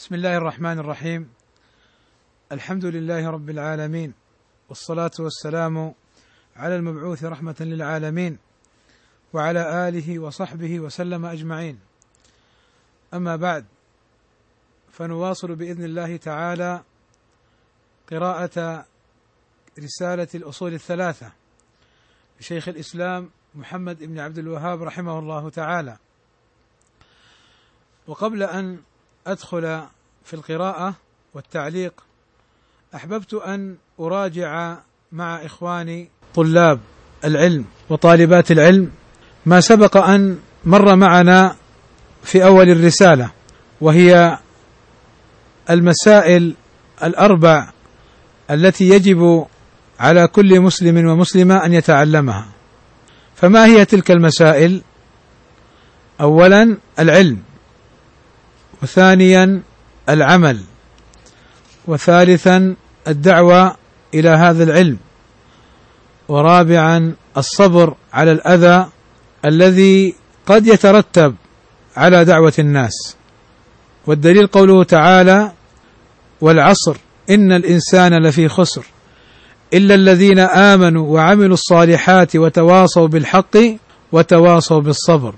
بسم الله الرحمن الرحيم. الحمد لله رب العالمين، والصلاة والسلام على المبعوث رحمة للعالمين وعلى آله وصحبه وسلم أجمعين. أما بعد، فنواصل بإذن الله تعالى قراءة رسالة الأصول الثلاثة لشيخ الإسلام محمد بن عبد الوهاب رحمه الله تعالى. وقبل أن أدخل في القراءة والتعليق، أحببت أن أراجع مع إخواني طلاب العلم وطالبات العلم ما سبق أن مر معنا في أول الرسالة، وهي المسائل الأربع التي يجب على كل مسلم ومسلمة أن يتعلمها. فما هي تلك المسائل؟ أولا العلم، وثانيا العمل، وثالثا الدعوة إلى هذا العلم، ورابعا الصبر على الأذى الذي قد يترتب على دعوة الناس. والدليل قوله تعالى: والعصر إن الإنسان لفي خسر إلا الذين آمنوا وعملوا الصالحات وتواصوا بالحق وتواصوا بالصبر.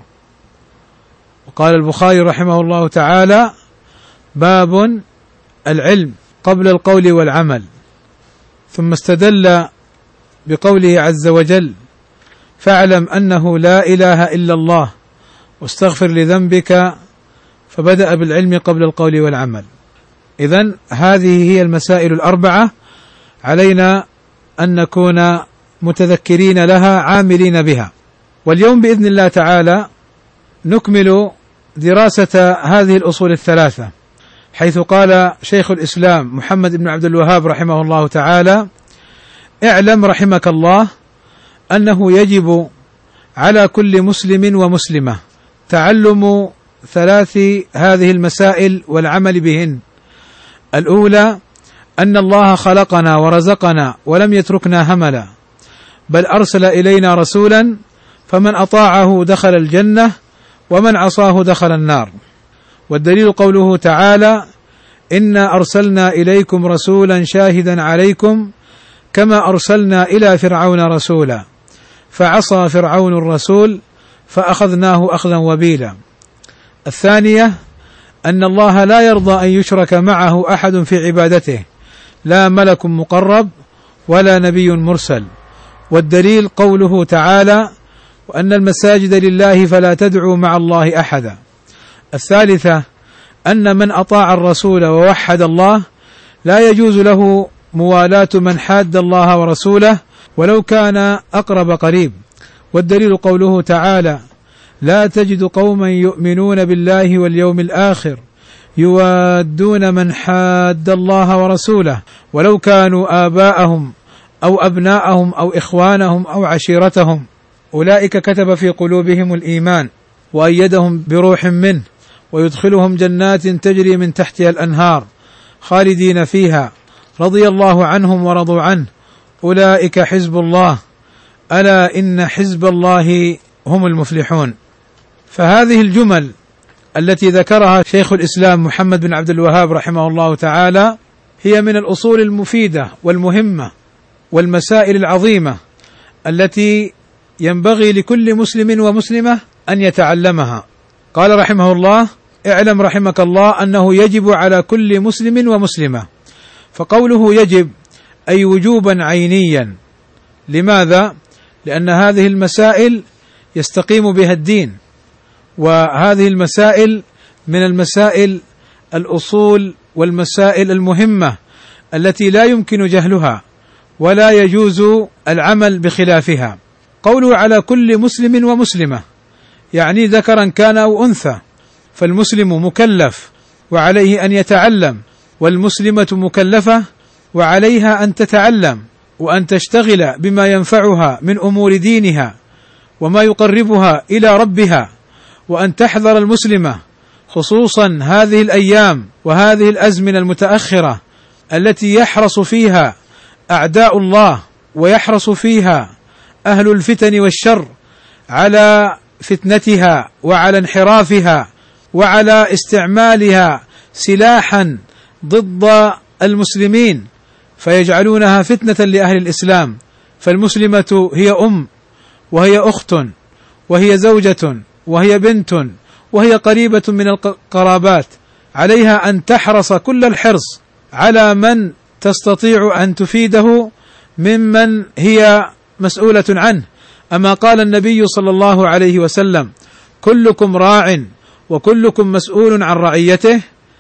وقال البخاري رحمه الله تعالى: باب العلم قبل القول والعمل. ثم استدل بقوله عز وجل: فاعلم أنه لا إله إلا الله واستغفر لذنبك، فبدأ بالعلم قبل القول والعمل. إذن هذه هي المسائل الأربعة، علينا أن نكون متذكرين لها عاملين بها. واليوم بإذن الله تعالى نكمل دراسة هذه الأصول الثلاثة، حيث قال شيخ الإسلام محمد بن عبد الوهاب رحمه الله تعالى: اعلم رحمك الله أنه يجب على كل مسلم ومسلمة تعلم ثلاث هذه المسائل والعمل بهن. الأولى أن الله خلقنا ورزقنا ولم يتركنا هملا، بل أرسل إلينا رسولا فمن أطاعه دخل الجنة ومن عصاه دخل النار. والدليل قوله تعالى: إنا أرسلنا إليكم رسولا شاهدا عليكم كما أرسلنا إلى فرعون رسولا فعصى فرعون الرسول فأخذناه أخذا وبيلا. الثانية أن الله لا يرضى أن يشرك معه أحد في عبادته، لا ملك مقرب ولا نبي مرسل. والدليل قوله تعالى: وأن المساجد لله فلا تدعوا مع الله أحدا. الثالثة أن من أطاع الرسول ووحد الله لا يجوز له موالاة من حاد الله ورسوله ولو كان أقرب قريب. والدليل قوله تعالى: لا تجد قوما يؤمنون بالله واليوم الآخر يوادون من حاد الله ورسوله ولو كانوا آباءهم أو أبناءهم أو إخوانهم أو عشيرتهم أولئك كتب في قلوبهم الإيمان وأيدهم بروح منه ويدخلهم جنات تجري من تحتها الأنهار خالدين فيها رضي الله عنهم ورضوا عنه أولئك حزب الله ألا إن حزب الله هم المفلحون. فهذه الجمل التي ذكرها شيخ الإسلام محمد بن عبد الوهاب رحمه الله تعالى هي من الأصول المفيدة والمهمة والمسائل العظيمة التي ينبغي لكل مسلم ومسلمة أن يتعلمها. قال رحمه الله: اعلم رحمك الله أنه يجب على كل مسلم ومسلمة. فقوله يجب أي وجوبا عينيا. لماذا؟ لأن هذه المسائل يستقيم بها الدين، وهذه المسائل من المسائل الأصول والمسائل المهمة التي لا يمكن جهلها ولا يجوز العمل بخلافها. قوله على كل مسلم ومسلمة يعني ذكرا كان أو أنثى، فالمسلم مكلف وعليه أن يتعلم، والمسلمة مكلفة وعليها أن تتعلم وأن تشتغل بما ينفعها من أمور دينها وما يقربها إلى ربها، وأن تحذر المسلمة خصوصا هذه الأيام وهذه الأزمنة المتأخرة التي يحرص فيها أعداء الله ويحرص فيها أهل الفتن والشر على فتنتها وعلى انحرافها وعلى استعمالها سلاحا ضد المسلمين فيجعلونها فتنة لأهل الإسلام. فالمسلمة هي أم، وهي أخت، وهي زوجة، وهي بنت، وهي قريبة من القرابات، عليها أن تحرص كل الحرص على من تستطيع أن تفيده ممن هي مسؤولة عنه. أما قال النبي صلى الله عليه وسلم: كلكم راع وكلكم مسؤول عن رعيته.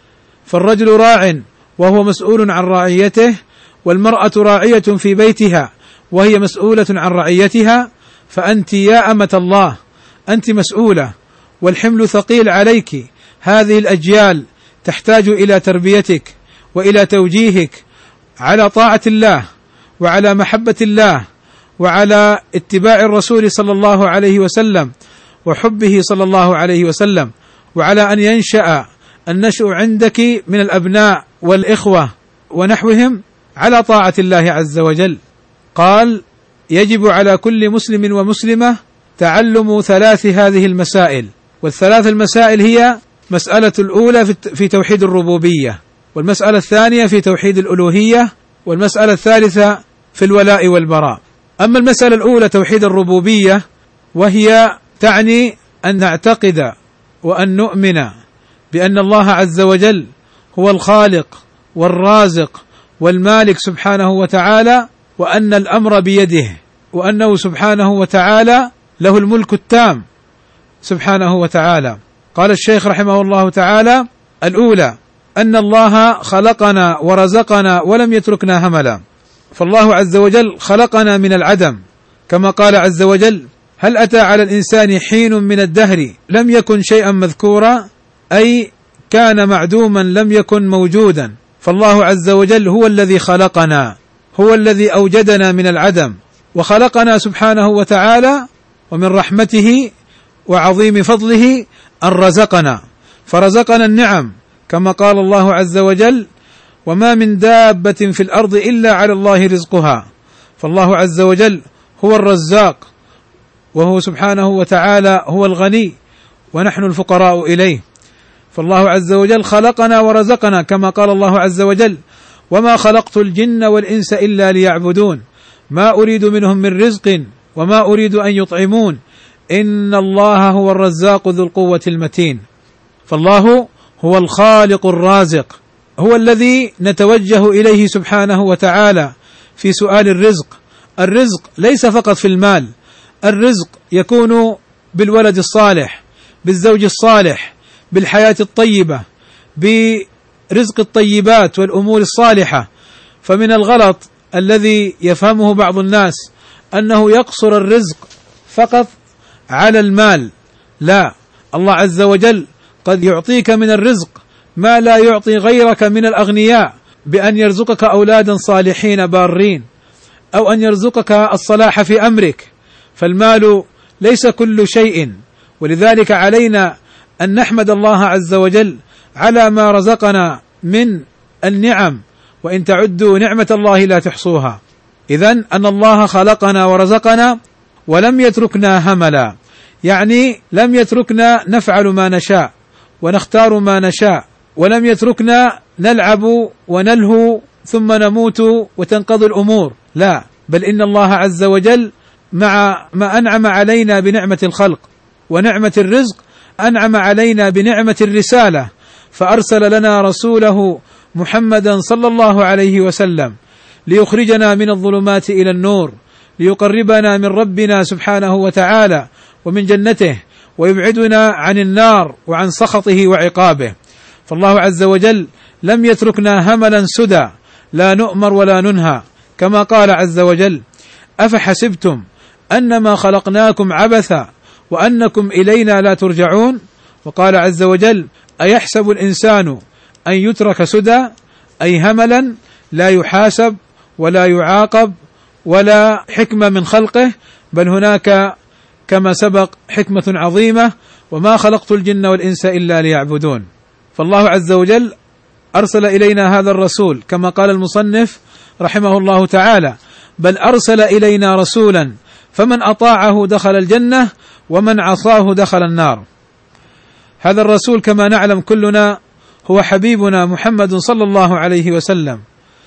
فالرجل راع وهو مسؤول عن رعيته، والمرأة راعية في بيتها وهي مسؤولة عن رعيتها. فأنت يا أمة الله أنت مسؤولة، والحمل ثقيل عليك. هذه الأجيال تحتاج إلى تربيتك وإلى توجيهك على طاعة الله وعلى محبة الله وعلى اتباع الرسول صلى الله عليه وسلم وحبه صلى الله عليه وسلم، وعلى أن ينشأ النشء عندك من الأبناء والإخوة ونحوهم على طاعة الله عز وجل. قال: يجب على كل مسلم ومسلمة تعلم ثلاث هذه المسائل. والثلاث المسائل هي: مسألة الأولى في توحيد الربوبية، والمسألة الثانية في توحيد الألوهية، والمسألة الثالثة في الولاء والبراء. أما المسألة الأولى توحيد الربوبية، وهي تعني أن نعتقد وأن نؤمن بأن الله عز وجل هو الخالق والرازق والمالك سبحانه وتعالى، وأن الأمر بيده، وأنه سبحانه وتعالى له الملك التام سبحانه وتعالى. قال الشيخ رحمه الله تعالى: الأولى أن الله خلقنا ورزقنا ولم يتركنا هملا. فالله عز وجل خلقنا من العدم، كما قال عز وجل: هل أتى على الإنسان حين من الدهر لم يكن شيئا مذكورا، أي كان معدوما لم يكن موجودا. فالله عز وجل هو الذي خلقنا، هو الذي أوجدنا من العدم، وخلقنا سبحانه وتعالى، ومن رحمته وعظيم فضله أن رزقنا، فرزقنا النعم، كما قال الله عز وجل: وما من دابة في الأرض إلا على الله رزقها. فالله عز وجل هو الرزاق، وهو سبحانه وتعالى هو الغني، ونحن الفقراء إليه. فالله عز وجل خلقنا ورزقنا، كما قال الله عز وجل: وما خلقت الجن والإنس إلا ليعبدون ما أريد منهم من رزق وما أريد أن يطعمون إن الله هو الرزاق ذو القوة المتين. فالله هو الخالق الرازق، هو الذي نتوجه إليه سبحانه وتعالى في سؤال الرزق. الرزق ليس فقط في المال، الرزق يكون بالولد الصالح، بالزوج الصالح، بالحياة الطيبة، برزق الطيبات والأمور الصالحة. فمن الغلط الذي يفهمه بعض الناس أنه يقصر الرزق فقط على المال. لا، الله عز وجل قد يعطيك من الرزق ما لا يعطي غيرك من الأغنياء، بأن يرزقك أولادا صالحين بارين، أو أن يرزقك الصلاح في أمرك. فالمال ليس كل شيء، ولذلك علينا أن نحمد الله عز وجل على ما رزقنا من النعم، وإن تعدوا نعمة الله لا تحصوها. إذن أن الله خلقنا ورزقنا ولم يتركنا هملا، يعني لم يتركنا نفعل ما نشاء ونختار ما نشاء، ولم يتركنا نلعب ونلهو ثم نموت وتنقضي الأمور. لا، بل إن الله عز وجل مع ما أنعم علينا بنعمة الخلق ونعمة الرزق أنعم علينا بنعمة الرسالة، فأرسل لنا رسوله محمدا صلى الله عليه وسلم ليخرجنا من الظلمات إلى النور، ليقربنا من ربنا سبحانه وتعالى ومن جنته، ويبعدنا عن النار وعن سخطه وعقابه. فالله عز وجل لم يتركنا هملا سدى لا نؤمر ولا ننهى، كما قال عز وجل: أفحسبتم أنما خلقناكم عبثا وأنكم إلينا لا ترجعون. وقال عز وجل: أيحسب الإنسان أن يترك سدى، أي هملا لا يحاسب ولا يعاقب ولا حكمة من خلقه، بل هناك كما سبق حكمة عظيمة: وما خلقت الجن والإنس إلا ليعبدون. فالله عز وجل أرسل إلينا هذا الرسول، كما قال المصنف رحمه الله تعالى: بل أرسل إلينا رسولا فمن أطاعه دخل الجنة ومن عصاه دخل النار. هذا الرسول كما نعلم كلنا هو حبيبنا محمد صلى الله عليه وسلم،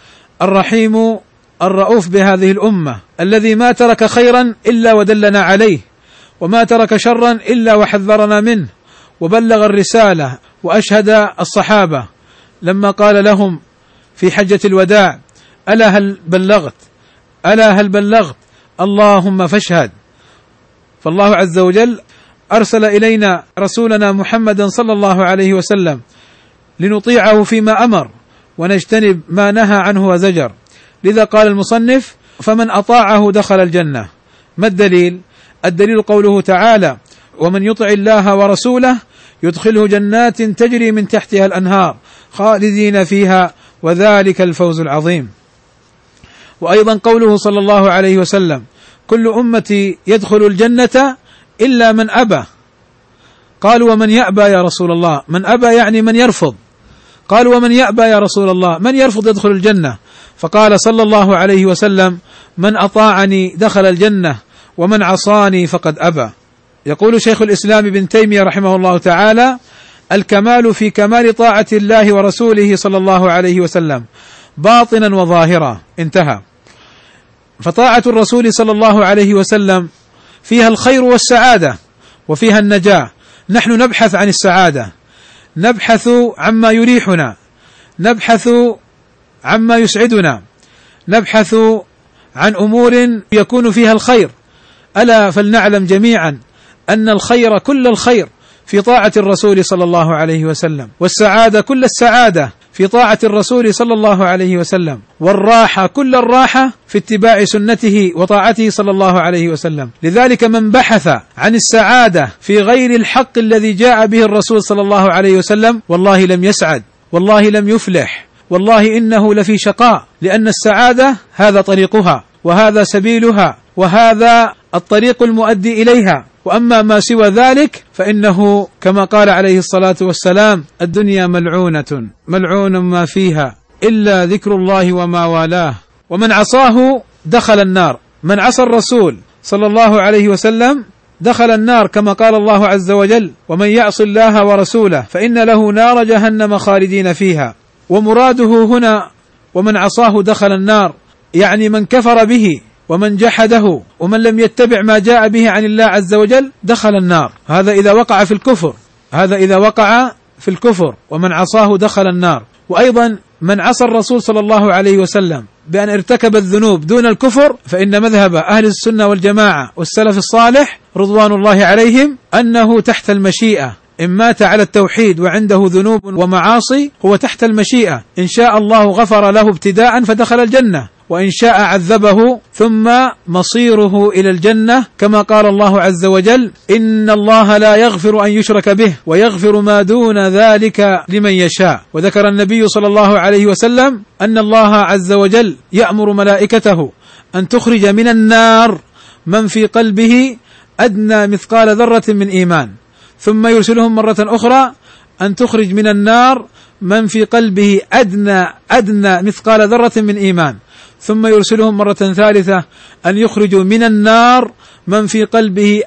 الرحيم الرؤوف بهذه الأمة، الذي ما ترك خيرا إلا ودلنا عليه، وما ترك شرا إلا وحذرنا منه، وبلغ الرسالة. وأشهد الصحابة لما قال لهم في حجة الوداع: ألا هل بلغت؟ ألا هل بلغت؟ اللهم فاشهد. فالله عز وجل أرسل إلينا رسولنا محمدا صلى الله عليه وسلم لنطيعه فيما أمر ونجتنب ما نهى عنه وزجر. لذا قال المصنف: فمن أطاعه دخل الجنة. ما الدليل؟ الدليل قوله تعالى: ومن يطع الله ورسوله يدخله جنات تجري من تحتها الأنهار خالدين فيها وذلك الفوز العظيم. وأيضا قوله صلى الله عليه وسلم: كل أمتي يدخل الجنة إلا من أبى. قالوا: ومن يأبى يا رسول الله؟ من أبى يعني من يرفض. قالوا: ومن يأبى يا رسول الله؟ من يرفض يدخل الجنة؟ فقال صلى الله عليه وسلم: من أطاعني دخل الجنة ومن عصاني فقد أبى. يقول شيخ الإسلام ابن تيمية رحمه الله تعالى: الكمال في كمال طاعة الله ورسوله صلى الله عليه وسلم باطنا وظاهرا. انتهى. فطاعة الرسول صلى الله عليه وسلم فيها الخير والسعادة وفيها النجاة. نحن نبحث عن السعادة، نبحث عما يريحنا، نبحث عما يسعدنا، نبحث عن أمور يكون فيها الخير. ألا فلنعلم جميعا أن الخير كل الخير في طاعة الرسول صلى الله عليه وسلم، والسعادة كل السعادة في طاعة الرسول صلى الله عليه وسلم، والراحة كل الراحة في اتباع سنته وطاعته صلى الله عليه وسلم. لذلك من بحث عن السعادة في غير الحق الذي جاء به الرسول صلى الله عليه وسلم والله لم يسعد، والله لم يفلح، والله إنه لفي شقاء، لأن السعادة هذا طريقها وهذا سبيلها وهذا الطريق المؤدي إليها. وأما ما سوى ذلك فإنه كما قال عليه الصلاة والسلام: الدنيا ملعونة ملعون ما فيها إلا ذكر الله وما والاه. ومن عصاه دخل النار. من عصى الرسول صلى الله عليه وسلم دخل النار، كما قال الله عز وجل: ومن يعص الله ورسوله فإن له نار جهنم خالدين فيها. ومراده هنا ومن عصاه دخل النار يعني من كفر به ومن جحده ومن لم يتبع ما جاء به عن الله عز وجل دخل النار. هذا إذا وقع في الكفر، هذا إذا وقع في الكفر. ومن عصاه دخل النار. وأيضا من عصى الرسول صلى الله عليه وسلم بأن ارتكب الذنوب دون الكفر، فإن مذهب أهل السنة والجماعة والسلف الصالح رضوان الله عليهم أنه تحت المشيئة. إن مات على التوحيد وعنده ذنوب ومعاصي هو تحت المشيئة، إن شاء الله غفر له ابتداء فدخل الجنة، وإن شاء عذبه ثم مصيره إلى الجنة، كما قال الله عز وجل: إن الله لا يغفر أن يشرك به ويغفر ما دون ذلك لمن يشاء. وذكر النبي صلى الله عليه وسلم أن الله عز وجل يأمر ملائكته أن تخرج من النار من في قلبه أدنى مثقال ذرة من إيمان، ثم يرسلهم مرة أخرى أن تخرج من النار من في قلبه أدنى مثقال ذرة من إيمان، ثم يرسلهم مرة ثالثة أن يخرجوا من النار من في قلبه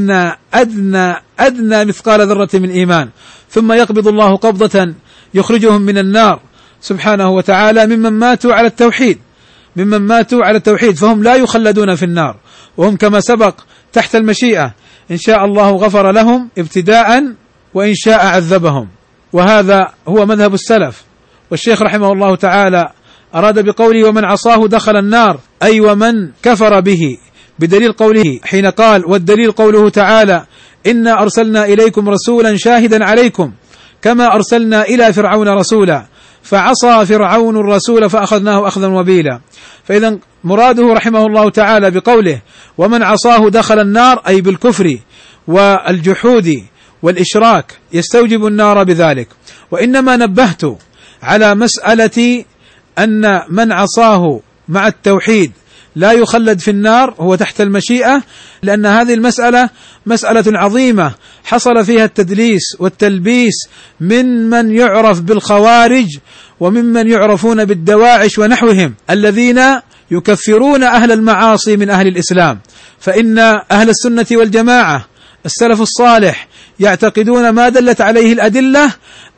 أدنى مثقال ذرة من إيمان، ثم يقبض الله قبضة يخرجهم من النار سبحانه وتعالى ممن ماتوا على التوحيد، فهم لا يخلدون في النار، وهم كما سبق تحت المشيئة، إن شاء الله غفر لهم ابتداء وإن شاء عذبهم. وهذا هو مذهب السلف. والشيخ رحمه الله تعالى أراد بقوله ومن عصاه دخل النار أي ومن كفر به، بدليل قوله حين قال: والدليل قوله تعالى: إنا أرسلنا إليكم رسولا شاهدا عليكم كما أرسلنا إلى فرعون رسولا فعصى فرعون الرسول فأخذناه أخذا وبيلا. فإذا مراده رحمه الله تعالى بقوله ومن عصاه دخل النار أي بالكفر والجحود والإشراك يستوجب النار بذلك. وإنما نبهت على مسألة أن من عصاه مع التوحيد لا يخلد في النار، هو تحت المشيئة، لأن هذه المسألة مسألة عظيمة حصل فيها التدليس والتلبيس من يعرف بالخوارج وممن يعرفون بالدواعش ونحوهم الذين يكفرون أهل المعاصي من أهل الإسلام. فإن أهل السنة والجماعة السلف الصالح يعتقدون ما دلت عليه الأدلة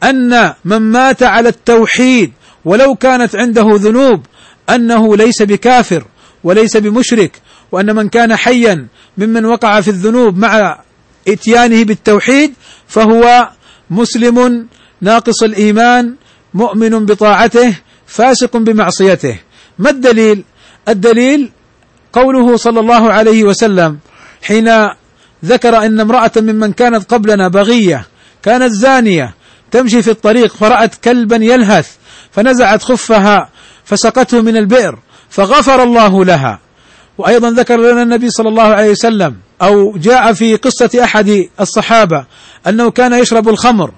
أن من مات على التوحيد ولو كانت عنده ذنوب أنه ليس بكافر وليس بمشرك، وأن من كان حيا ممن وقع في الذنوب مع إتيانه بالتوحيد فهو مسلم ناقص الإيمان مؤمن بطاعته فاسق بمعصيته. ما الدليل؟ الدليل قوله صلى الله عليه وسلم حين ذكر أن امرأة ممن كانت قبلنا بغية كانت زانية تمشي في الطريق فرأت كلبا يلهث فنزعت خفها فسقته من البئر فغفر الله لها. وأيضا ذكر لنا النبي صلى الله عليه وسلم أو جاء في قصة أحد الصحابة أنه كان يشرب الخمر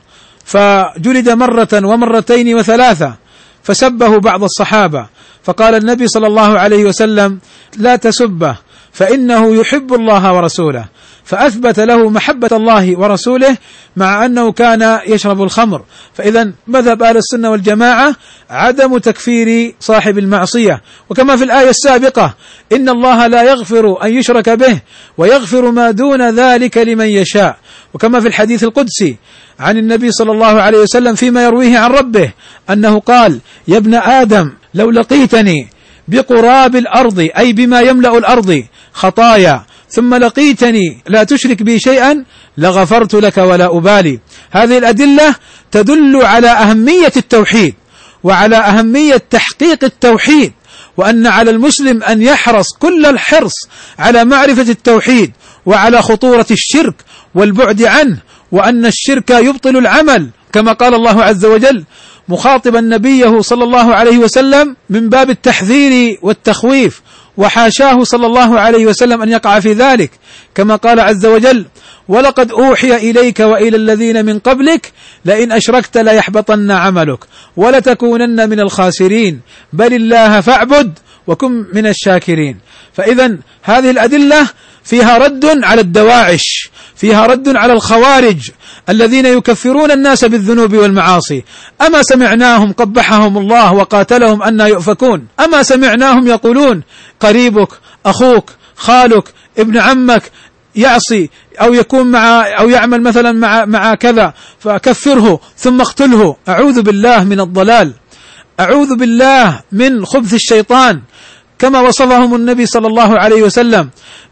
فجلد مرة ومرتين وثلاثة فسبه بعض الصحابة، فقال النبي صلى الله عليه وسلم لا تسبه فإنه يحب الله ورسوله، فأثبت له محبة الله ورسوله مع أنه كان يشرب الخمر. فإذا مذهب أهل السنة والجماعة عدم تكفير صاحب المعصية، وكما في الآية السابقة إن الله لا يغفر أن يشرك به ويغفر ما دون ذلك لمن يشاء، وكما في الحديث القدسي عن النبي صلى الله عليه وسلم فيما يرويه عن ربه أنه قال يا ابن آدم لو لقيتني بقراب الأرض أي بما يملأ الأرض خطايا ثم لقيتني لا تشرك بي شيئا لغفرت لك ولا أبالي. هذه الأدلة تدل على أهمية التوحيد وعلى أهمية تحقيق التوحيد، وأن على المسلم أن يحرص كل الحرص على معرفة التوحيد وعلى خطورة الشرك والبعد عنه، وأن الشرك يبطل العمل كما قال الله عز وجل مخاطبا نبيه صلى الله عليه وسلم من باب التحذير والتخويف، وحاشاه صلى الله عليه وسلم أن يقع في ذلك، كما قال عز وجل ولقد أوحي إليك وإلى الذين من قبلك لئن أشركت ليحبطن عملك ولتكونن من الخاسرين بل الله فاعبد وكن من الشاكرين. فإذا هذه الأدلة فيها رد على الدواعش، فيها رد على الخوارج الذين يكفرون الناس بالذنوب والمعاصي. أما سمعناهم قبحهم الله وقاتلهم أن يؤفكون، أما سمعناهم يقولون قريبك أخوك خالك ابن عمك يعصي أو يكون مع أو يعمل مثلا مع كذا فكفره ثم اقتله. أعوذ بالله من الضلال، أعوذ بالله من خبث الشيطان، كما وصفهم النبي صلى الله عليه وسلم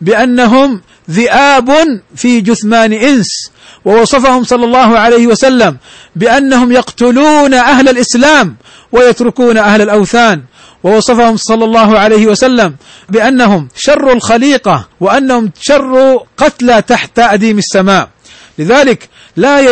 بأنهم ذئاب في جثمان إنس، ووصفهم صلى الله عليه وسلم بأنهم يقتلون أهل الإسلام ويتركون أهل الأوثان، ووصفهم صلى الله عليه وسلم بأنهم شر الخليقة وأنهم شر قتلى تحت أديم السماء. لذلك لا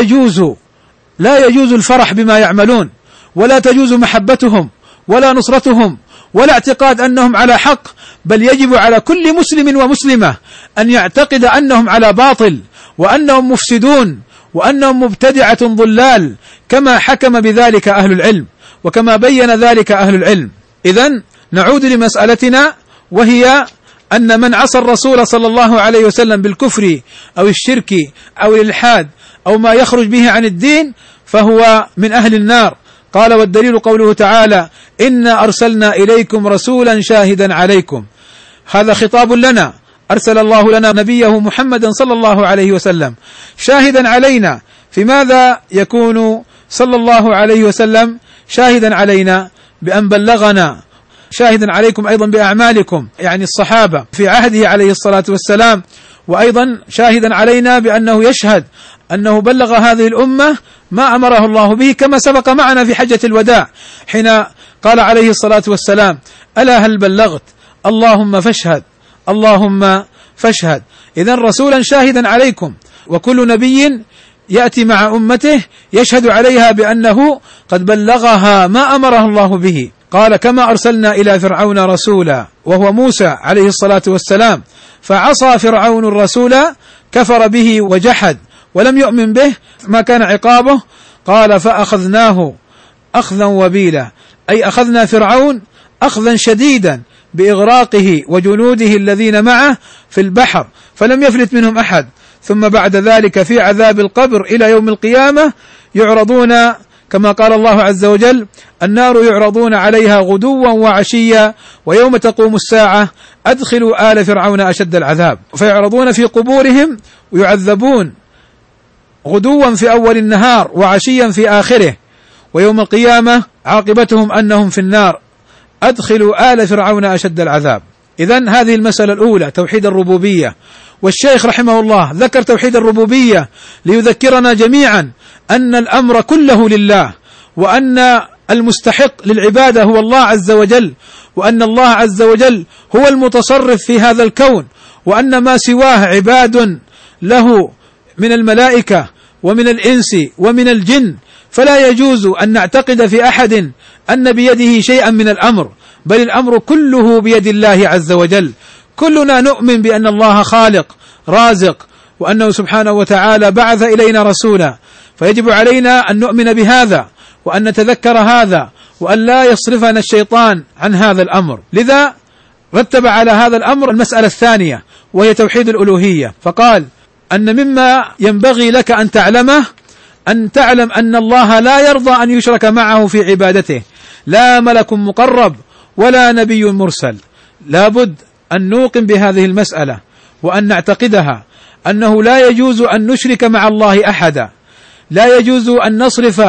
يجوز الفرح بما يعملون، ولا تجوز محبتهم ولا نصرتهم ولا اعتقاد أنهم على حق، بل يجب على كل مسلم ومسلمة أن يعتقد أنهم على باطل وأنهم مفسدون وأنهم مبتدعة ضلال، كما حكم بذلك أهل العلم وكما بين ذلك أهل العلم. إذن نعود لمسألتنا، وهي أن من عصى الرسول صلى الله عليه وسلم بالكفر أو الشرك أو الإلحاد أو ما يخرج به عن الدين فهو من أهل النار. قال والدليل قوله تعالى إنا أرسلنا إليكم رسولا شاهدا عليكم. هذا خطاب لنا، أرسل الله لنا نبيه محمدا صلى الله عليه وسلم شاهدا علينا. في ماذا يكون صلى الله عليه وسلم شاهدا علينا؟ بأن بلغنا، شاهدا عليكم أيضا بأعمالكم، يعني الصحابة في عهده عليه الصلاة والسلام، وأيضا شاهدا علينا بأنه يشهد أنه بلغ هذه الأمة ما أمره الله به، كما سبق معنا في حجة الوداع حين قال عليه الصلاة والسلام ألا هل بلغت اللهم فاشهد اللهم فاشهد. إذن رسولا شاهدا عليكم، وكل نبي يأتي مع أمته يشهد عليها بأنه قد بلغها ما أمره الله به. قال كما أرسلنا إلى فرعون رسولا وهو موسى عليه الصلاة والسلام، فعصى فرعون الرسول كفر به وجحد ولم يؤمن به، ما كان عقابه؟ قال فأخذناه أخذا وبيلا، أي أخذنا فرعون أخذا شديدا بإغراقه وجنوده الذين معه في البحر فلم يفلت منهم أحد. ثم بعد ذلك في عذاب القبر إلى يوم القيامة يعرضون كما قال الله عز وجل النار يعرضون عليها غدوا وعشيا ويوم تقوم الساعة أدخلوا آل فرعون أشد العذاب. فيعرضون في قبورهم ويعذبون غدوا في أول النهار وعشيا في آخره، ويوم القيامة عاقبتهم أنهم في النار، أدخلوا آل فرعون أشد العذاب. إذن هذه المسألة الأولى توحيد الربوبية، والشيخ رحمه الله ذكر توحيد الربوبية ليذكرنا جميعا أن الأمر كله لله، وأن المستحق للعبادة هو الله عز وجل، وأن الله عز وجل هو المتصرف في هذا الكون، وأن ما سواه عباد له من الملائكة ومن الإنس ومن الجن، فلا يجوز أن نعتقد في أحد أن بيده شيئا من الأمر، بل الأمر كله بيد الله عز وجل. كلنا نؤمن بأن الله خالق رازق، وأنه سبحانه وتعالى بعث إلينا رسولا، فيجب علينا أن نؤمن بهذا وأن نتذكر هذا، وأن لا يصرفنا الشيطان عن هذا الأمر. لذا رتب على هذا الأمر المسألة الثانية وهي توحيد الألوهية، فقال أن مما ينبغي لك أن تعلمه أن تعلم أن الله لا يرضى أن يشرك معه في عبادته، لا ملك مقرب ولا نبي مرسل. لابد أن نوقن بهذه المسألة وأن نعتقدها، أنه لا يجوز أن نشرك مع الله أحدا، لا يجوز أن نصرف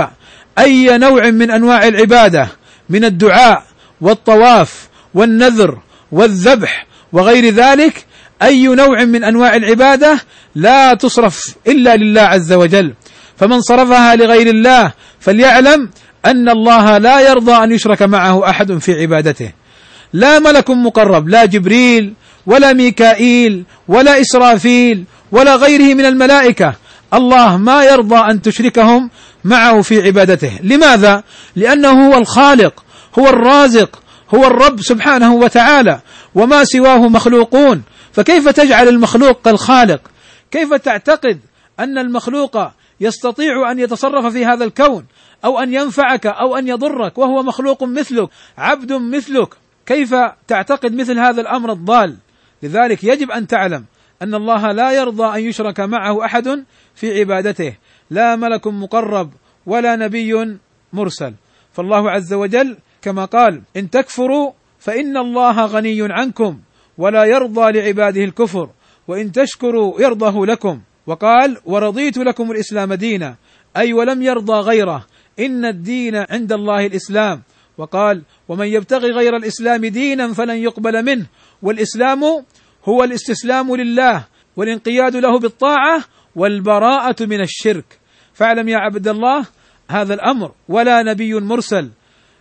أي نوع من أنواع العبادة من الدعاء والطواف والنذر والذبح وغير ذلك، أي نوع من أنواع العبادة لا تصرف إلا لله عز وجل. فمن صرفها لغير الله فليعلم أن الله لا يرضى أن يشرك معه أحد في عبادته، لا ملك مقرب، لا جبريل ولا ميكائيل ولا إسرافيل ولا غيره من الملائكة، الله ما يرضى أن تشركهم معه في عبادته. لماذا؟ لأنه هو الخالق، هو الرازق، هو الرب سبحانه وتعالى، وما سواه مخلوقون، فكيف تجعل المخلوق كالخالق؟ كيف تعتقد أن المخلوق يستطيع أن يتصرف في هذا الكون أو أن ينفعك أو أن يضرك وهو مخلوق مثلك، عبد مثلك؟ كيف تعتقد مثل هذا الأمر الضال؟ لذلك يجب أن تعلم أن الله لا يرضى أن يشرك معه أحد في عبادته، لا ملك مقرب ولا نبي مرسل. فالله عز وجل كما قال: إن تكفروا فإن الله غني عنكم ولا يرضى لعباده الكفر وإن تشكروا يرضه لكم. وقال: ورضيت لكم الإسلام دينا، أي ولم يرضى غيره، إن الدين عند الله الإسلام. وقال: ومن يبتغي غير الإسلام دينا فلن يقبل منه، والإسلام هو الاستسلام لله والانقياد له بالطاعة والبراءة من الشرك. فاعلم يا عبد الله هذا الأمر، ولا نبي مرسل،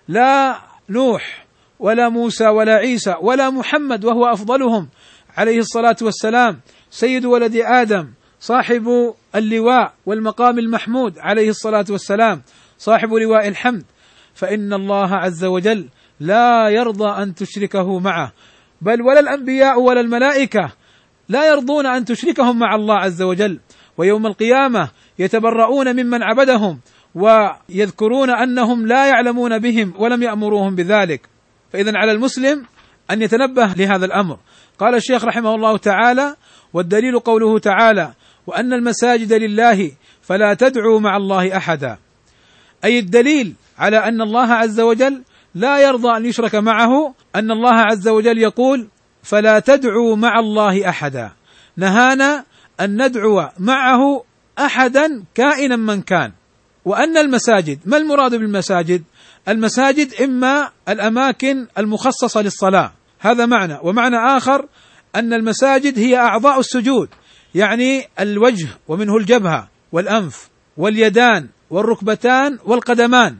لا نوح ولا موسى ولا عيسى ولا محمد وهو أفضلهم عليه الصلاة والسلام، سيد ولد آدم، صاحب اللواء والمقام المحمود عليه الصلاة والسلام، صاحب لواء الحمد، فإن الله عز وجل لا يرضى أن تشركه معه، بل ولا الأنبياء ولا الملائكة لا يرضون أن تشركهم مع الله عز وجل. ويوم القيامة يتبرؤون ممن عبدهم ويذكرون أنهم لا يعلمون بهم ولم يأمروهم بذلك. فإذن على المسلم أن يتنبه لهذا الأمر. قال الشيخ رحمه الله تعالى: والدليل قوله تعالى: وأن المساجد لله فلا تدعوا مع الله أحدا، أي الدليل على أن الله عز وجل لا يرضى أن يشرك معه، أن الله عز وجل يقول: فلا تدعوا مع الله أحدا، نهانا أن ندعو معه أحدا كائنا من كان. وأن المساجد، ما المراد بالمساجد؟ المساجد إما الأماكن المخصصة للصلاة، هذا معنى، ومعنى آخر أن المساجد هي أعضاء السجود، يعني الوجه ومنه الجبهة والأنف واليدان والركبتان والقدمان،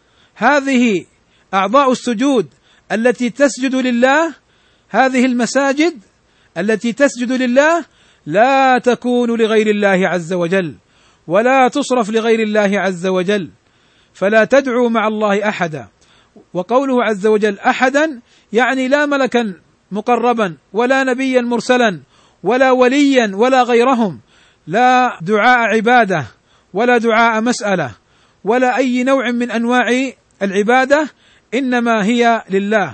هذه أعضاء السجود التي تسجد لله. هذه المساجد التي تسجد لله لا تكون لغير الله عز وجل ولا تصرف لغير الله عز وجل، فلا تدعوا مع الله أحدا. وقوله عز وجل أحدا يعني لا ملكا مقربا ولا نبيا مرسلا ولا وليا ولا غيرهم، لا دعاء عبادة ولا دعاء مسألة ولا أي نوع من أنواع العبادة، إنما هي لله.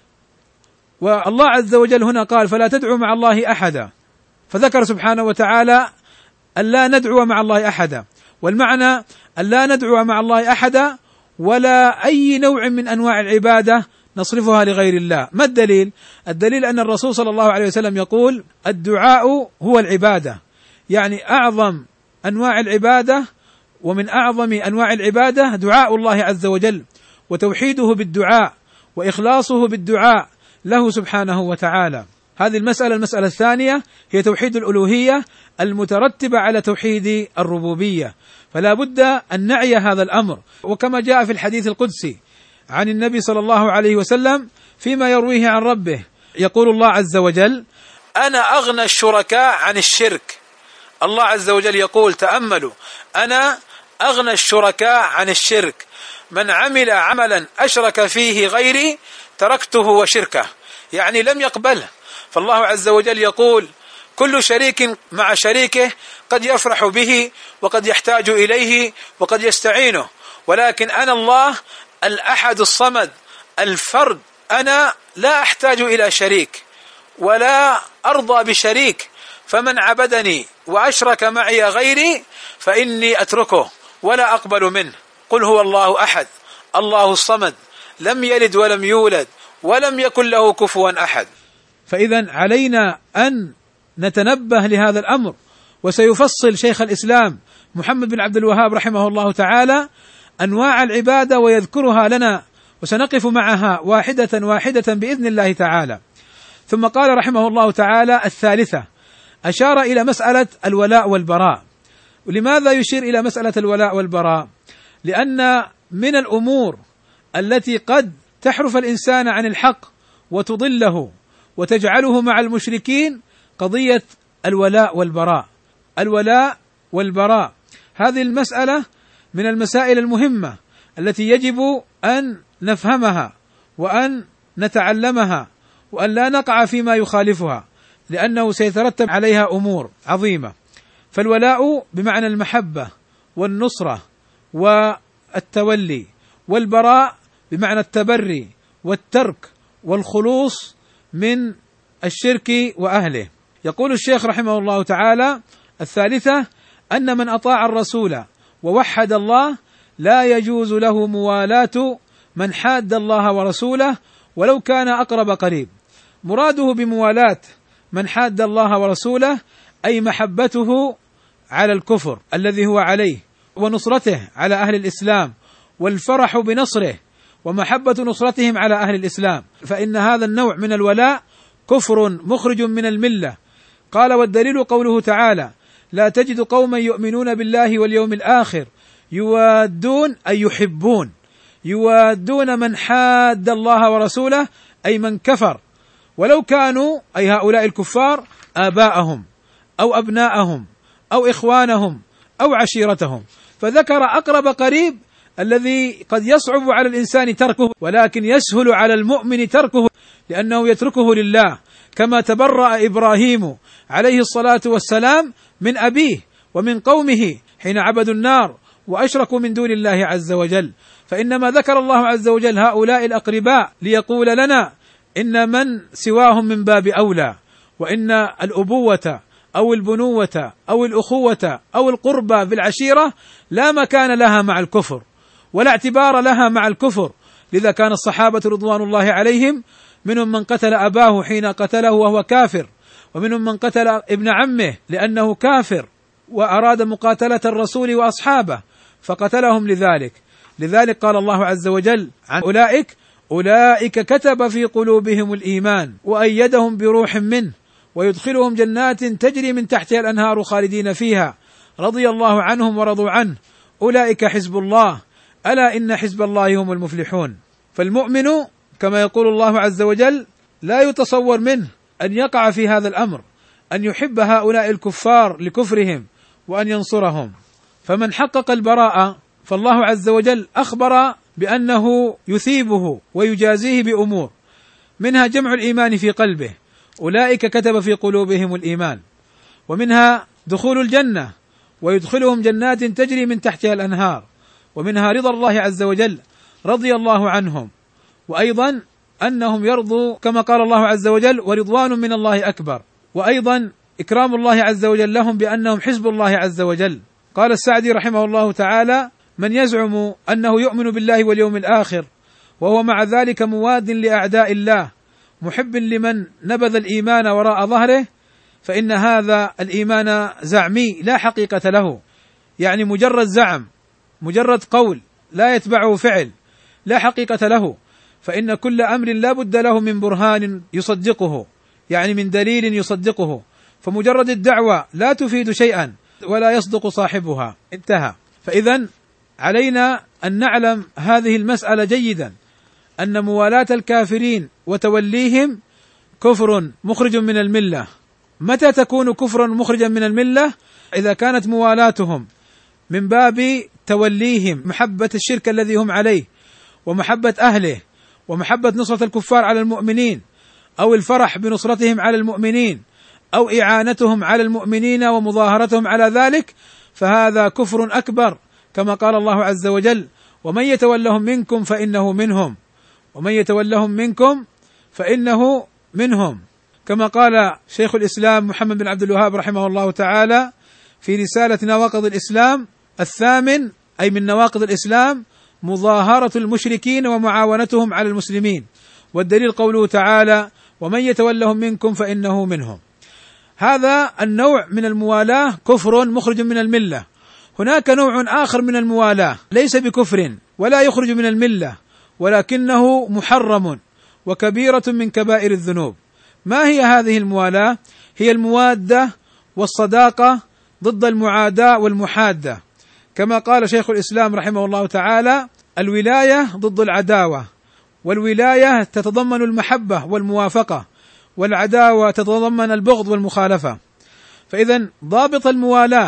والله عز وجل هنا قال: فلا تدعوا مع الله أحدا، فذكر سبحانه وتعالى أن لا ندعو مع الله أحدا، والمعنى أن لا ندعو مع الله أحدا ولا أي نوع من أنواع العبادة نصرفها لغير الله. ما الدليل؟ الدليل أن الرسول صلى الله عليه وسلم يقول: الدعاء هو العبادة، يعني أعظم أنواع العبادة ومن أعظم أنواع العبادة دعاء الله عز وجل وتوحيده بالدعاء وإخلاصه بالدعاء له سبحانه وتعالى. هذه المسألة الثانية هي توحيد الألوهية المترتبة على توحيد الربوبية، فلا بد أن نعي هذا الأمر، وكما جاء في الحديث القدسي عن النبي صلى الله عليه وسلم فيما يرويه عن ربه، يقول الله عز وجل: أنا أغنى الشركاء عن الشرك. الله عز وجل يقول، تأملوا: أنا أغنى الشركاء عن الشرك، من عمل عملا أشرك فيه غيري تركته وشركه، يعني لم يقبله. فالله عز وجل يقول: كل شريك مع شريكه قد يفرح به وقد يحتاج إليه وقد يستعينه، ولكن أنا الله الأحد الصمد الفرد، أنا لا أحتاج إلى شريك ولا أرضى بشريك، فمن عبدني وأشرك معي غيري فإني أتركه ولا أقبل منه. قل هو الله أحد الله الصمد لم يلد ولم يولد ولم يكن له كفوا أحد. فإذا علينا أن نتنبه لهذا الأمر، وسيفصل شيخ الإسلام محمد بن عبد الوهاب رحمه الله تعالى أنواع العبادة ويذكرها لنا، وسنقف معها واحدة بإذن الله تعالى. ثم قال رحمه الله تعالى الثالثة، أشار إلى مسألة الولاء والبراء. ولماذا يشير إلى مسألة الولاء والبراء؟ لأن من الأمور التي قد تحرف الإنسان عن الحق وتضله وتجعله مع المشركين قضية الولاء والبراء. الولاء والبراء هذه المسألة من المسائل المهمة التي يجب أن نفهمها وأن نتعلمها وأن لا نقع فيما يخالفها، لأنه سيترتب عليها أمور عظيمة. فالولاء بمعنى المحبة والنصرة والتولي، والبراء بمعنى التبري والترك والخلوص من الشرك وأهله. يقول الشيخ رحمه الله تعالى الثالثة، أن من أطاع الرسول ووحد الله لا يجوز له موالاة من حاد الله ورسوله ولو كان أقرب قريب. مراده بموالاة من حاد الله ورسوله أي محبته على الكفر الذي هو عليه، ونصرته على أهل الإسلام، والفرح بنصره ومحبة نصرتهم على أهل الإسلام، فإن هذا النوع من الولاء كفر مخرج من الملة. قال: والدليل قوله تعالى: لا تجد قوما يؤمنون بالله واليوم الآخر يوادون أي يحبون، يوادون من حاد الله ورسوله أي من كفر، ولو كانوا أي هؤلاء الكفار آباءهم أو أبناءهم أو إخوانهم أو عشيرتهم. فذكر أقرب قريب الذي قد يصعب على الإنسان تركه، ولكن يسهل على المؤمن تركه لأنه يتركه لله، كما تبرأ إبراهيم عليه الصلاة والسلام من أبيه ومن قومه حين عبدوا النار وأشركوا من دون الله عز وجل. فإنما ذكر الله عز وجل هؤلاء الأقرباء ليقول لنا إن من سواهم من باب أولى، وإن الأبوة أو البنوة أو الأخوة أو القربى في العشيرة لا مكان لها مع الكفر ولا اعتبار لها مع الكفر. لذا كان الصحابة رضوان الله عليهم منهم من قتل أباه حين قتله وهو كافر، ومنهم من قتل ابن عمه لأنه كافر وأراد مقاتلة الرسول وأصحابه فقتلهم لذلك قال الله عز وجل عن أولئك كتب في قلوبهم الإيمان وأيدهم بروح منه ويدخلهم جنات تجري من تحتها الأنهار خالدين فيها رضي الله عنهم ورضوا عنه أولئك حزب الله ألا إن حزب الله هم المفلحون. فالمؤمن كما يقول الله عز وجل لا يتصور منه أن يقع في هذا الأمر، أن يحب هؤلاء الكفار لكفرهم وأن ينصرهم. فمن حقق البراءة فالله عز وجل أخبر بأنه يثيبه ويجازيه بأمور، منها جمع الإيمان في قلبه، أولئك كتب في قلوبهم الإيمان، ومنها دخول الجنة ويدخلهم جنات تجري من تحتها الأنهار، ومنها رضا الله عز وجل رضي الله عنهم، وأيضا أنهم يرضوا كما قال الله عز وجل ورضوان من الله أكبر، وأيضا إكرام الله عز وجل لهم بأنهم حزب الله عز وجل. قال السعدي رحمه الله تعالى: من يزعم أنه يؤمن بالله واليوم الآخر وهو مع ذلك مواد لأعداء الله محب لمن نبذ الإيمان وراء ظهره فإن هذا الإيمان زعمي لا حقيقة له، يعني مجرد زعم، مجرد قول لا يتبعه فعل، لا حقيقة له، فإن كل أمر لا بد له من برهان يصدقه، يعني من دليل يصدقه، فمجرد الدعوة لا تفيد شيئا ولا يصدق صاحبها، انتهى. فإذا علينا أن نعلم هذه المسألة جيدا، أن موالاة الكافرين وتوليهم كفر مخرج من الملة. متى تكون كفرا مخرجا من الملة؟ إذا كانت موالاتهم من باب توليهم محبة الشرك الذي هم عليه، ومحبة أهله، ومحبة نصرة الكفار على المؤمنين، أو الفرح بنصرتهم على المؤمنين، أو إعانتهم على المؤمنين ومظاهرتهم على ذلك، فهذا كفر أكبر، كما قال الله عز وجل: ومن يتولهم منكم فإنه منهم، ومن يتولهم منكم فإنه منهم، كما قال شيخ الإسلام محمد بن عبد الوهاب رحمه الله تعالى في رسالة نواقض الإسلام: 8 أي من نواقض الإسلام مظاهرة المشركين ومعاونتهم على المسلمين، والدليل قوله تعالى: ومن يتولهم منكم فإنه منهم. هذا النوع من الموالاة كفر مخرج من الملة. هناك نوع آخر من الموالاة ليس بكفر ولا يخرج من الملة، ولكنه محرم وكبيرة من كبائر الذنوب. ما هي هذه الموالاة؟ هي الموادة والصداقة ضد المعاداة والمحادة، كما قال شيخ الإسلام رحمه الله تعالى: الولاية ضد العداوة، والولاية تتضمن المحبة والموافقة، والعداوة تتضمن البغض والمخالفة. فإذا ضابط الموالاة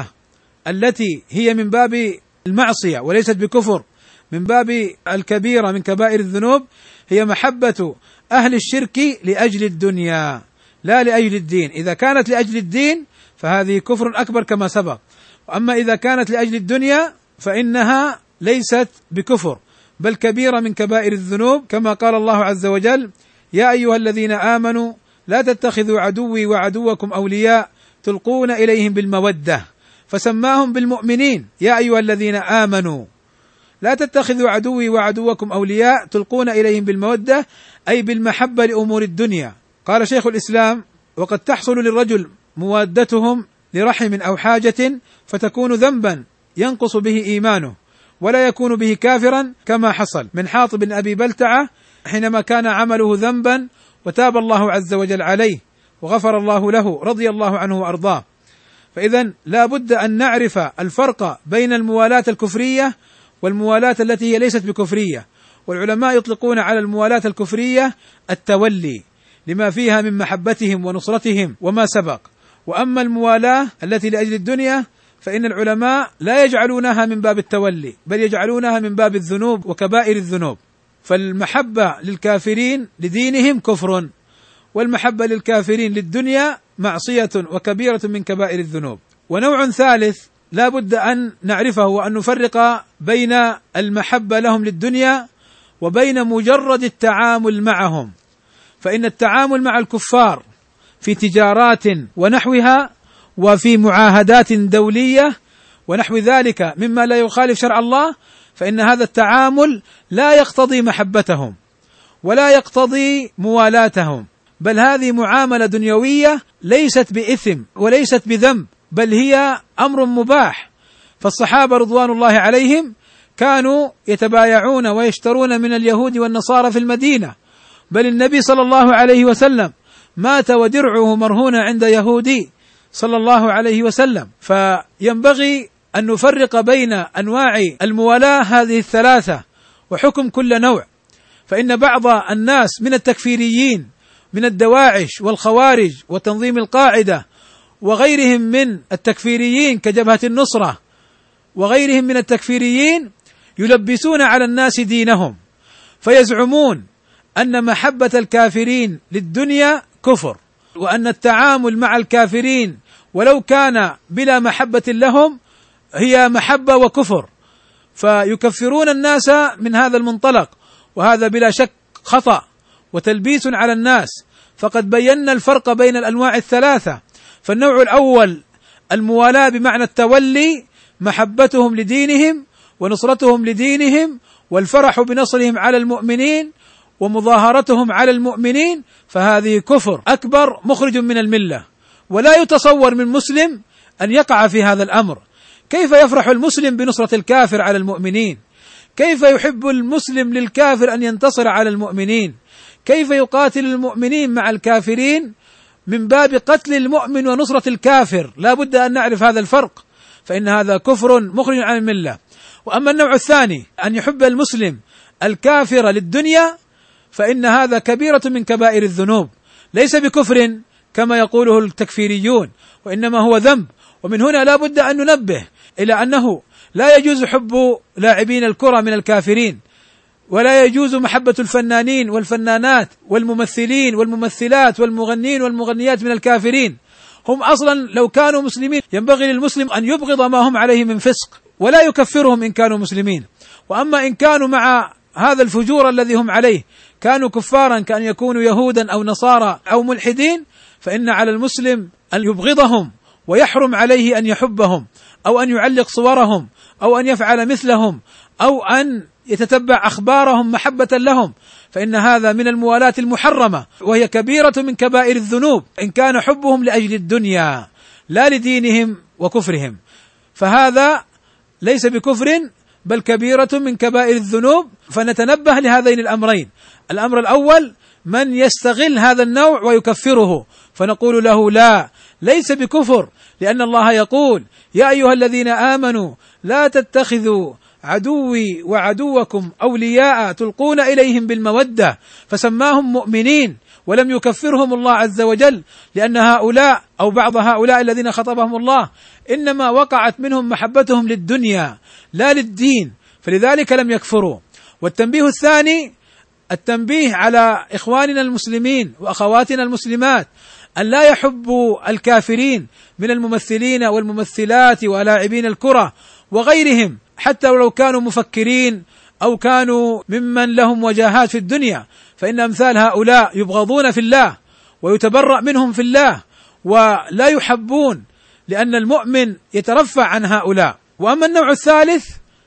التي هي من باب المعصية وليست بكفر، من باب الكبيرة من كبائر الذنوب، هي محبة أهل الشرك لأجل الدنيا لا لأجل الدين. إذا كانت لأجل الدين فهذه كفر أكبر كما سبق، وأما إذا كانت لأجل الدنيا فإنها ليست بكفر بل كبيرة من كبائر الذنوب، كما قال الله عز وجل: يا أيها الذين آمنوا لا تتخذوا عدوي وعدوكم أولياء تلقون إليهم بالمودة، فسماهم بالمؤمنين: يا أيها الذين آمنوا لا تتخذوا عدوي وعدوكم أولياء تلقون إليهم بالمودة، أي بالمحبة لأمور الدنيا. قال شيخ الإسلام: وقد تحصل للرجل موادتهم لرحم أو حاجة فتكون ذنبا ينقص به إيمانه ولا يكون به كافرا، كما حصل من حاطب بن أبي بلتعة حينما كان عمله ذنبا وتاب الله عز وجل عليه وغفر الله له رضي الله عنه وأرضاه. فإذا لا بد أن نعرف الفرق بين الموالاة الكفرية والموالاة التي هي ليست بكفرية. والعلماء يطلقون على الموالاة الكفرية التولي لما فيها من محبتهم ونصرتهم وما سبق، وأما الموالاة التي لأجل الدنيا فإن العلماء لا يجعلونها من باب التولي بل يجعلونها من باب الذنوب وكبائر الذنوب. فالمحبة للكافرين لدينهم كفر، والمحبة للكافرين للدنيا معصية وكبيرة من كبائر الذنوب. ونوع ثالث لا بد أن نعرفه وأن نفرق بين المحبة لهم للدنيا وبين مجرد التعامل معهم. فإن التعامل مع الكفار في تجارات ونحوها وفي معاهدات دولية ونحو ذلك مما لا يخالف شرع الله، فإن هذا التعامل لا يقتضي محبتهم ولا يقتضي موالاتهم، بل هذه معاملة دنيوية ليست بإثم وليست بذنب، بل هي أمر مباح. فالصحابة رضوان الله عليهم كانوا يتبايعون ويشترون من اليهود والنصارى في المدينة، بل النبي صلى الله عليه وسلم مات ودرعه مرهونة عند يهودي صلى الله عليه وسلم. فينبغي أن نفرق بين أنواع الموالاة هذه الثلاثة وحكم كل نوع. فإن بعض الناس من التكفيريين من الدواعش والخوارج وتنظيم القاعدة وغيرهم من التكفيريين كجبهة النصرة وغيرهم من التكفيريين يلبسون على الناس دينهم، فيزعمون أن محبة الكافرين للدنيا كفر، وأن التعامل مع الكافرين ولو كان بلا محبة لهم هي محبة وكفر، فيكفرون الناس من هذا المنطلق، وهذا بلا شك خطأ وتلبيس على الناس. فقد بينا الفرق بين الأنواع الثلاثة. فالنوع الأول الموالاة بمعنى التولي، محبتهم لدينهم ونصرتهم لدينهم والفرح بنصرهم على المؤمنين ومظاهرتهم على المؤمنين، فهذه كفر أكبر مخرج من الملة، ولا يتصور من مسلم أن يقع في هذا الأمر، كيف يفرح المسلم بنصرة الكافر على المؤمنين؟ كيف يحب المسلم للكافر أن ينتصر على المؤمنين؟ كيف يقاتل المؤمنين مع الكافرين من باب قتل المؤمن ونصرة الكافر؟ لا بد أن نعرف هذا الفرق، فإن هذا كفر مخرج عن الملة. وأما النوع الثاني أن يحب المسلم الكافر للدنيا، فإن هذا كبيرة من كبائر الذنوب، ليس بكفر كما يقوله التكفيريون، وإنما هو ذنب. ومن هنا لا بد أن ننبه إلى أنه لا يجوز حب لاعبين الكرة من الكافرين، ولا يجوز محبة الفنانين والفنانات والممثلين والممثلات والمغنين والمغنيات من الكافرين. هم أصلا لو كانوا مسلمين ينبغي للمسلم أن يبغض ما هم عليه من فسق ولا يكفرهم إن كانوا مسلمين. وأما إن كانوا مع هذا الفجور الذي هم عليه كانوا كفارا كأن يكونوا يهودا أو نصارى أو ملحدين، فإن على المسلم أن يبغضهم ويحرم عليه أن يحبهم أو أن يعلق صورهم أو أن يفعل مثلهم أو أن يتتبع أخبارهم محبة لهم، فإن هذا من الموالاة المحرمة، وهي كبيرة من كبائر الذنوب إن كان حبهم لأجل الدنيا لا لدينهم وكفرهم، فهذا ليس بكفر بل كبيرة من كبائر الذنوب. فنتنبه لهذين الأمرين: الأمر الأول من يستغل هذا النوع ويكفره، فنقول له لا، ليس بكفر، لأن الله يقول: يا أيها الذين آمنوا لا تتخذوا عدوي وعدوكم أولياء تلقون إليهم بالمودة، فسماهم مؤمنين ولم يكفرهم الله عز وجل، لأن هؤلاء أو بعض هؤلاء الذين خطبهم الله إنما وقعت منهم محبتهم للدنيا لا للدين، فلذلك لم يكفروا. والتنبيه الثاني التنبيه على إخواننا المسلمين وأخواتنا المسلمات أن لا يحبوا الكافرين من الممثلين والممثلات ولاعبين الكرة وغيرهم، حتى ولو كانوا مفكرين أو كانوا ممن لهم وجاهات في الدنيا، فإن أمثال هؤلاء يبغضون في الله ويتبرأ منهم في الله ولا يحبون، لأن المؤمن يترفع عن هؤلاء. وأما النوع الثالث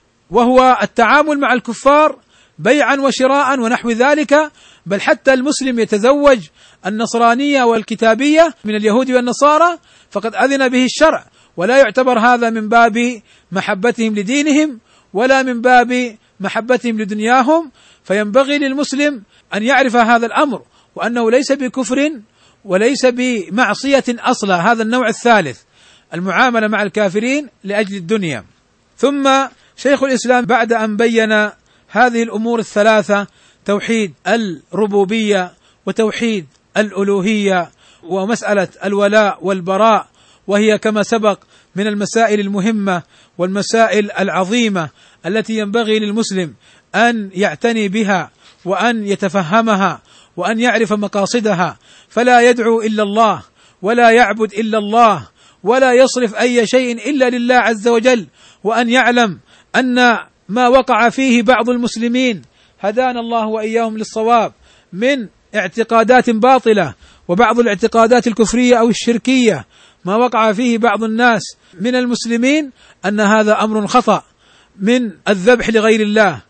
وهو التعامل مع الكفار بيعا وشراء ونحو ذلك، بل حتى المسلم يتزوج النصرانية والكتابية من اليهود والنصارى فقد أذن به الشرع، ولا يعتبر هذا من باب محبتهم لدينهم ولا من باب محبتهم لدنياهم. فينبغي للمسلم أن يعرف هذا الأمر، وأنه ليس بكفر وليس بمعصية أصلا. هذا النوع الثالث المعاملة مع الكافرين لأجل الدنيا. ثم شيخ الإسلام بعد أن بين هذه الأمور الثلاثة: توحيد الربوبية وتوحيد الألوهية ومسألة الولاء والبراء، وهي كما سبق من المسائل المهمة والمسائل العظيمة التي ينبغي للمسلم أن يعتني بها وأن يتفهمها وأن يعرف مقاصدها، فلا يدعو إلا الله ولا يعبد إلا الله ولا يصرف أي شيء إلا لله عز وجل، وأن يعلم أن ما وقع فيه بعض المسلمين هدانا الله وإياهم للصواب من اعتقادات باطلة وبعض الاعتقادات الكفرية أو الشركية، ما وقع فيه بعض الناس من المسلمين أن هذا أمر خطأ من الذبح لغير الله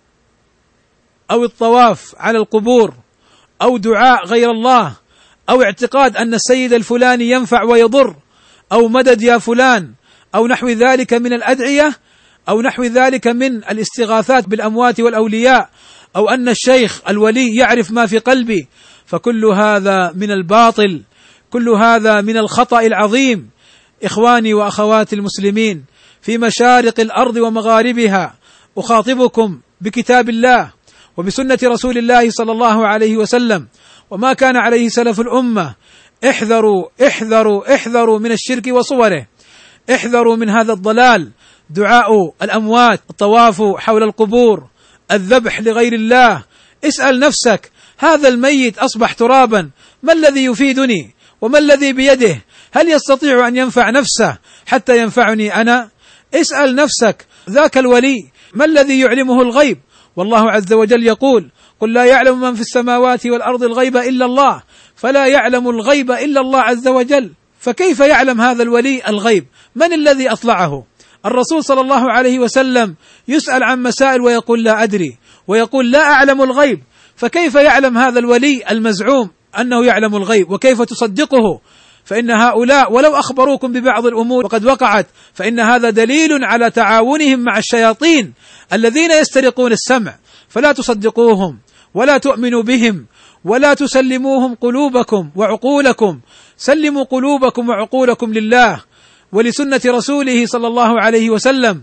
أو الطواف على القبور أو دعاء غير الله أو اعتقاد أن السيد الفلاني ينفع ويضر أو مدد يا فلان أو نحو ذلك من الأدعية أو نحو ذلك من الاستغاثات بالأموات والأولياء أو أن الشيخ الولي يعرف ما في قلبي، فكل هذا من الباطل، كل هذا من الخطأ العظيم. إخواني وأخواتي المسلمين في مشارق الأرض ومغاربها، أخاطبكم بكتاب الله وبسنة رسول الله صلى الله عليه وسلم وما كان عليه سلف الأمة. احذروا احذروا احذروا من الشرك وصوره، احذروا من هذا الضلال، دعاء الأموات، الطواف حول القبور، الذبح لغير الله. اسأل نفسك: هذا الميت أصبح ترابا، ما الذي يفيدني وما الذي بيده؟ هل يستطيع أن ينفع نفسه حتى ينفعني أنا؟ اسأل نفسك: ذاك الولي ما الذي يعلمه الغيب؟ والله عز وجل يقول: قل لا يعلم من في السماوات والأرض الغيب إلا الله، فلا يعلم الغيب إلا الله عز وجل. فكيف يعلم هذا الولي الغيب؟ من الذي أطلعه؟ الرسول صلى الله عليه وسلم يسأل عن مسائل ويقول لا أدري، ويقول لا أعلم الغيب، فكيف يعلم هذا الولي المزعوم أنه يعلم الغيب؟ وكيف تصدقه؟ فإن هؤلاء ولو أخبروكم ببعض الأمور وقد وقعت فإن هذا دليل على تعاونهم مع الشياطين الذين يسترقون السمع، فلا تصدقوهم ولا تؤمنوا بهم ولا تسلموهم قلوبكم وعقولكم، سلموا قلوبكم وعقولكم لله ولسنة رسوله صلى الله عليه وسلم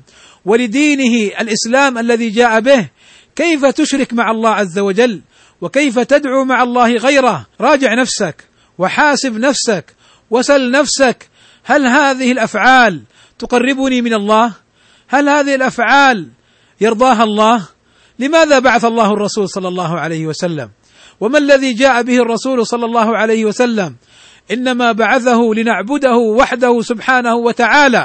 ولدينه الإسلام الذي جاء به. كيف تشرك مع الله عز وجل وكيف تدعو مع الله غيره؟ راجع نفسك وحاسب نفسك وسل نفسك، هل هذه الأفعال تقربني من الله؟ هل هذه الأفعال يرضاها الله؟ لماذا بعث الله الرسول صلى الله عليه وسلم؟ وما الذي جاء به الرسول صلى الله عليه وسلم؟ إنما بعثه لنعبده وحده سبحانه وتعالى،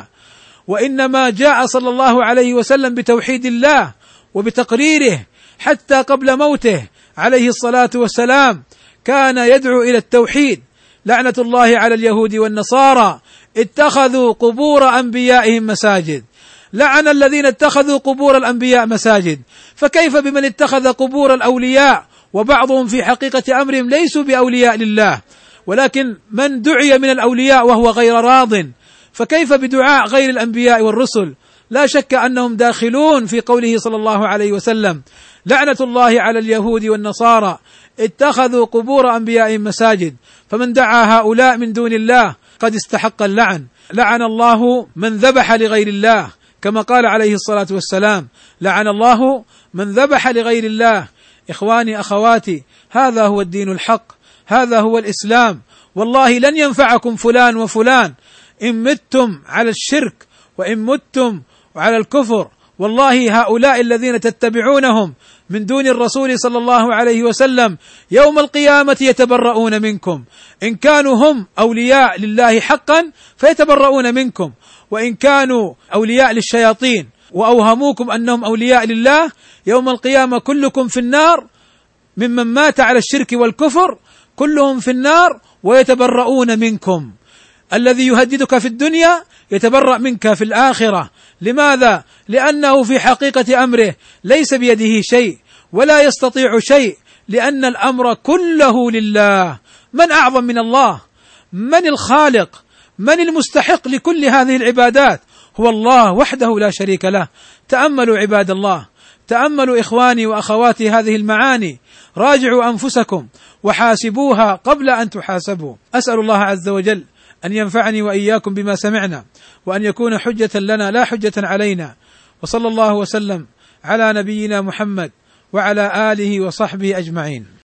وإنما جاء صلى الله عليه وسلم بتوحيد الله وبتقريره، حتى قبل موته عليه الصلاة والسلام كان يدعو إلى التوحيد. لعنة الله على اليهود والنصارى اتخذوا قبور أنبيائهم مساجد، لعن الذين اتخذوا قبور الأنبياء مساجد، فكيف بمن اتخذ قبور الأولياء وبعضهم في حقيقة أمرهم ليسوا بأولياء لله، ولكن من دعي من الأولياء وهو غير راض، فكيف بدعاء غير الأنبياء والرسل؟ لا شك أنهم داخلون في قوله صلى الله عليه وسلم: لعنة الله على اليهود والنصارى اتخذوا قبور أنبيائهم مساجد. فمن دعا هؤلاء من دون الله قد استحق اللعن. لعن الله من ذبح لغير الله، كما قال عليه الصلاة والسلام: لعن الله من ذبح لغير الله. إخواني أخواتي، هذا هو الدين الحق، هذا هو الإسلام. والله لن ينفعكم فلان وفلان إن متم على الشرك وإن متم على الكفر. والله هؤلاء الذين تتبعونهم من دون الرسول صلى الله عليه وسلم يوم القيامة يتبرؤون منكم، إن كانوا هم أولياء لله حقا فيتبرؤون منكم، وإن كانوا أولياء للشياطين وأوهموكم أنهم أولياء لله يوم القيامة كلكم في النار، ممن مات على الشرك والكفر كلهم في النار ويتبرؤون منكم. الذي يهددك في الدنيا يتبرأ منك في الآخرة. لماذا؟ لأنه في حقيقة أمره ليس بيده شيء ولا يستطيع شيء، لأن الأمر كله لله. من أعظم من الله؟ من الخالق؟ من المستحق لكل هذه العبادات؟ هو الله وحده لا شريك له. تأملوا عباد الله، تأملوا إخواني وأخواتي هذه المعاني، راجعوا أنفسكم وحاسبوها قبل أن تحاسبوا. أسأل الله عز وجل أن ينفعني وإياكم بما سمعنا، وأن يكون حجة لنا لا حجة علينا. وصلى الله وسلم على نبينا محمد وعلى آله وصحبه أجمعين.